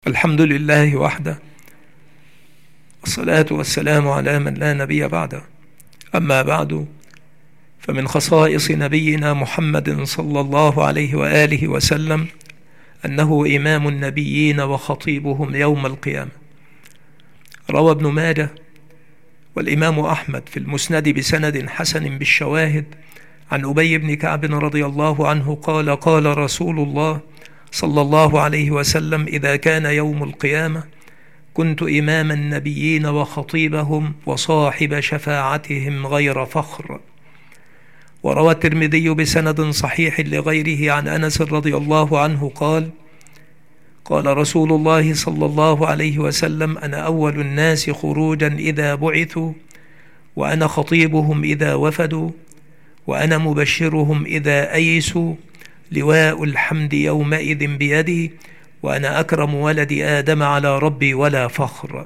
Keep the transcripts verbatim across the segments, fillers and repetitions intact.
الحمد لله وحده، والصلاة والسلام على من لا نبي بعده. أما بعد، فمن خصائص نبينا محمد صلى الله عليه وآله وسلم أنه إمام النبيين وخطيبهم يوم القيامة. روى ابن ماجه والإمام أحمد في المسند بسند حسن بالشواهد عن أبي بن كعب رضي الله عنه قال: قال رسول الله صلى الله عليه وسلم: إذا كان يوم القيامة كنت إمام النبيين وخطيبهم وصاحب شفاعتهم غير فخر. وروى الترمذي بسند صحيح لغيره عن أنس رضي الله عنه قال: قال رسول الله صلى الله عليه وسلم: أنا أول الناس خروجا إذا بعثوا، وأنا خطيبهم إذا وفدوا، وأنا مبشرهم إذا أيسوا، لواء الحمد يومئذ بيدي، وأنا أكرم ولد آدم على ربي ولا فخر.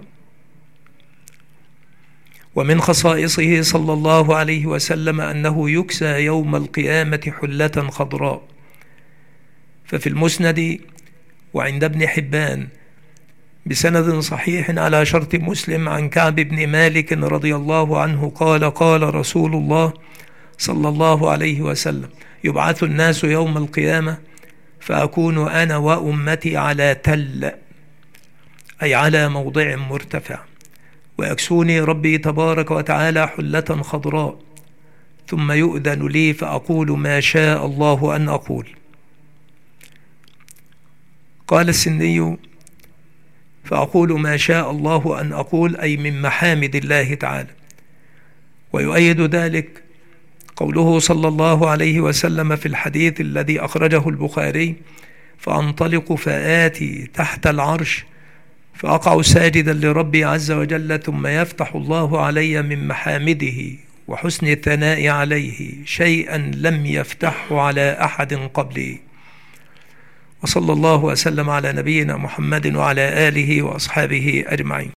ومن خصائصه صلى الله عليه وسلم أنه يكسى يوم القيامة حلة خضراء. ففي المسند وعند ابن حبان بسند صحيح على شرط مسلم عن كعب بن مالك رضي الله عنه قال: قال رسول الله صلى الله عليه وسلم: يبعث الناس يوم القيامة فأكون أنا وأمتي على تل، أي على موضع مرتفع، ويكسوني ربي تبارك وتعالى حلة خضراء، ثم يؤذن لي فأقول ما شاء الله أن أقول. قال السني: فأقول ما شاء الله أن أقول، أي من محامد الله تعالى. ويؤيد ذلك قوله صلى الله عليه وسلم في الحديث الذي أخرجه البخاري: فأنطلق فآتي تحت العرش فأقع ساجدا لربي عز وجل، ثم يفتح الله علي من محامده وحسن الثناء عليه شيئا لم يفتحه على أحد قبلي. وصلى الله وسلم على نبينا محمد وعلى آله وأصحابه أجمعين.